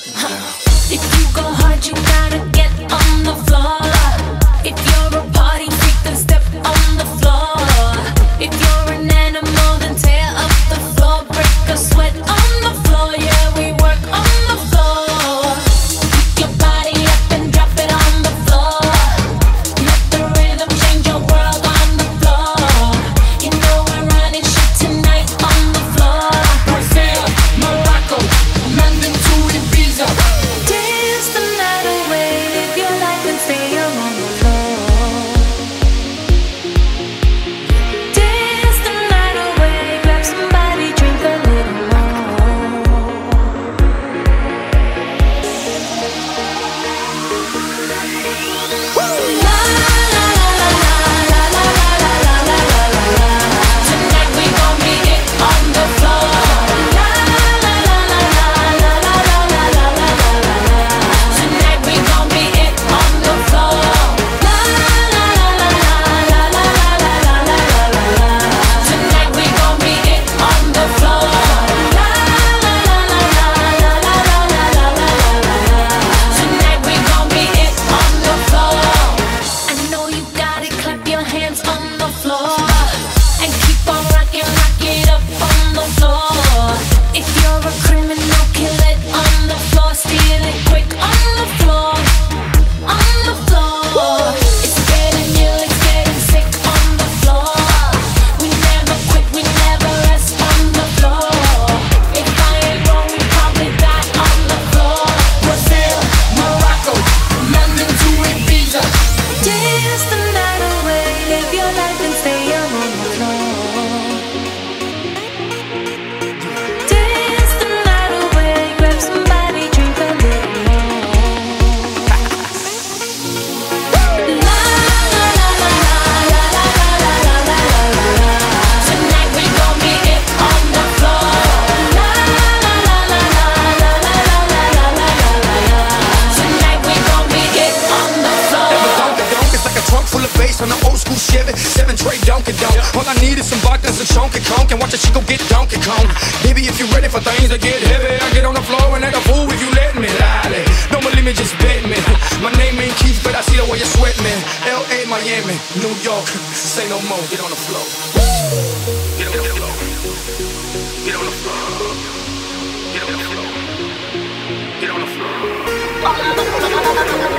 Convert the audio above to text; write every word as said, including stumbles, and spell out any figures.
If you go hard, you gotta get on the floor. If you're a party freak, then step on the floor. If you're an animal, then tear up the floor. Break a sweat on the floor, yeah, we work on the floor. Pick your body up and drop it on the floor. Let the rhythm change your world on the floor. You know we're running shit tonight on the floor. Brazil, Morocco, London to Ibiza. Dance the night away, live your life and stay on the floor. Dance the night away, grab somebody, drink a little more. La la la la la la la la la la la la. Tonight we gon' be it on the floor. La la la la la la la la la la la la la. Tonight we gon' be it on the floor. La la la la la la la la la la la la. Tonight we gon' be it on the floor. La la la la la la la la la la la. Tonight we gon' be it on the floor. I know you got it, clap your hands on the floor and keep on rocking, rock it up on the floor. If you're a criminal, kill it on the floor, steal it quick on the floor, on the floor. It's getting ill, it's getting sick on the floor. We never quit, we never rest on the floor. If I ain't wrong, we probably die on the floor. Brazil, Morocco, London to Ibiza. Dance the night away, live your life and stay young on the floor. Dance the night away, grab somebody, drink a little more. La la la la la la la la la la la. Tonight we gon' be it on the floor. La la la la la la la la la la la. Tonight we gon' be it on the floor. Donka donk, it's like a trunk full of bass on an old school Chevy. Seven tray Donkey Donk. All I need is some vodka and some chunky conk, and watch a chico get Donkey Kong. Baby, if you're ready for things to get heavy, I get on the floor and act a fool if you let me. Lally, don't believe me, just bet me. My name ain't Keith, but I see the way you sweat me. L A, Miami, New York, say no more. Get on the floor. Get on the floor. Get on the floor. Get on the floor. Get on the floor.